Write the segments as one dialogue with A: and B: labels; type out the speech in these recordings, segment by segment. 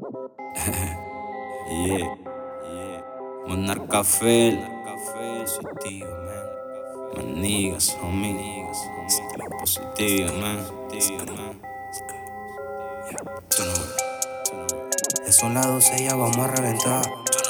A: Yeah, yeah. Monarcafel, positivo, man. Manigas, homie. Estilo positivo, man.
B: Ya son las 12, ya vamos a reventar.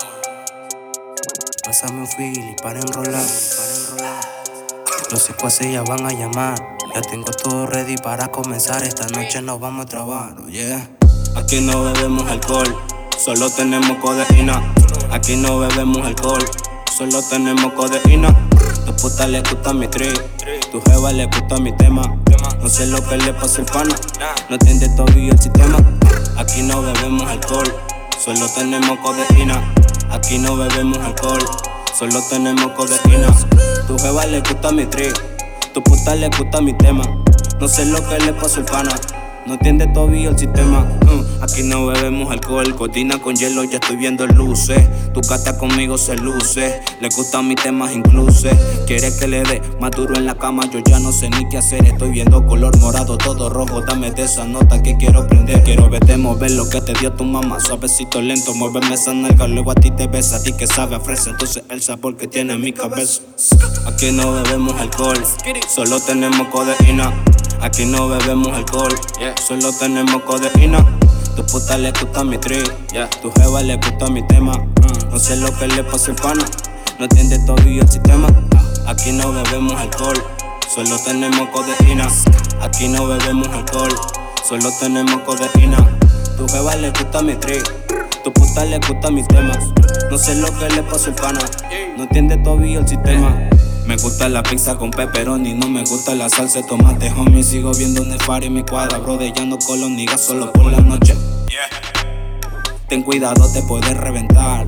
B: Pásame un fili para enrolar. Los secuaces ya van a llamar. Ya tengo todo ready para comenzar. Esta noche nos vamos a trabar, yeah.
A: Aquí no bebemos alcohol, solo tenemos codeína. Aquí no bebemos alcohol, solo tenemos codeína. Tu puta le gusta mi trip, tu jeva le gusta mi tema. No sé lo que le pasa al pana, no entiende todavía el sistema. Aquí no bebemos alcohol, solo tenemos codeína. Aquí no bebemos alcohol, solo tenemos codeína. Tu jeva le gusta mi trip, tu puta le gusta mi tema. No sé lo que le pasa al pana, no entiende todavía el sistema. Aquí no bebemos alcohol, codeína con hielo, ya estoy viendo luces. Tu gata conmigo se luce, le gustan mis temas incluso. Quiere que le dé más duro en la cama, yo ya no sé ni qué hacer. Estoy viendo color morado, todo rojo, dame de esa nota que quiero prender. Quiero verte mover lo que te dio tu mamá, suavecito lento, muéveme esa nalga, luego a ti te besa. A ti que sabe a fresa, entonces el sabor que tiene en mi cabeza. Aquí no bebemos alcohol, solo tenemos codeína. Aquí no bebemos alcohol, solo tenemos codeína. Tu puta le gusta mi trip, tu jeva le gusta mi tema. No sé lo que le pasa al pana, no entiende todavía el sistema. Aquí no bebemos alcohol, solo tenemos codeína. Aquí no bebemos alcohol, solo tenemos codeína. Tu jeva le gusta mi trip, tu puta le gusta mi tema. No sé lo que le pasa al pana, no entiende todavía el sistema. Me gusta la pizza con pepperoni, no me gusta la salsa de tomate, homie. Sigo viendo Nefari en mi cuadra, brodellando con los niggas solo por la noche. Ten cuidado, te puedes reventar.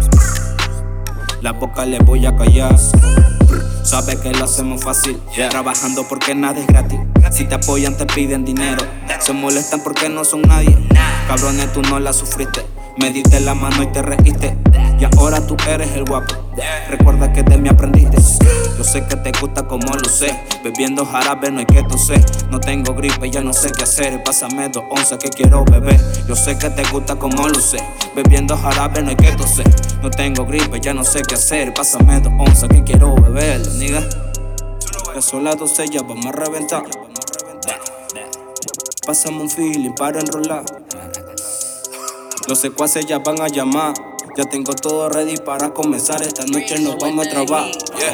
A: La boca le voy a callar. Sabe que lo hacemos fácil, trabajando porque nada es gratis. Si te apoyan te piden dinero, se molestan porque no son nadie. Cabrones, tú no la sufriste, me diste la mano y te reíste. Y ahora tú eres el guapo, recuerda que de mí aprendiste. Yo sé que te gusta como lo sé, bebiendo jarabe no hay que toser. No tengo gripe, ya no sé qué hacer, pásame 2 onzas que quiero beber. Yo sé que te gusta como lo sé, bebiendo jarabe no hay que toser. No tengo gripe, ya no sé qué hacer, pásame 2 onzas que quiero beber, nigga. Ya son las 12, ya vamos a reventar. Pásame un feeling para enrolar. Los secuaces ya van a llamar. Ya tengo todo ready para comenzar. Esta noche nos vamos a trabar.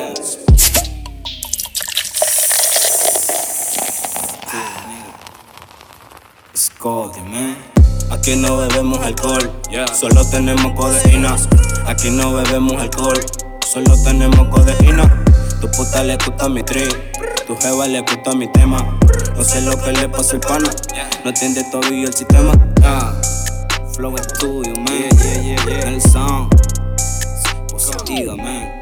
A: Scotty, man. Aquí no bebemos alcohol, solo tenemos codeína. Aquí no bebemos alcohol, solo tenemos codeína. Tu puta le gusta mi trip, tu jeva le gusta mi tema. No sé lo que le pasa al pana, no entiende todavía el sistema. Flow Studio, man. El sound positivo, man.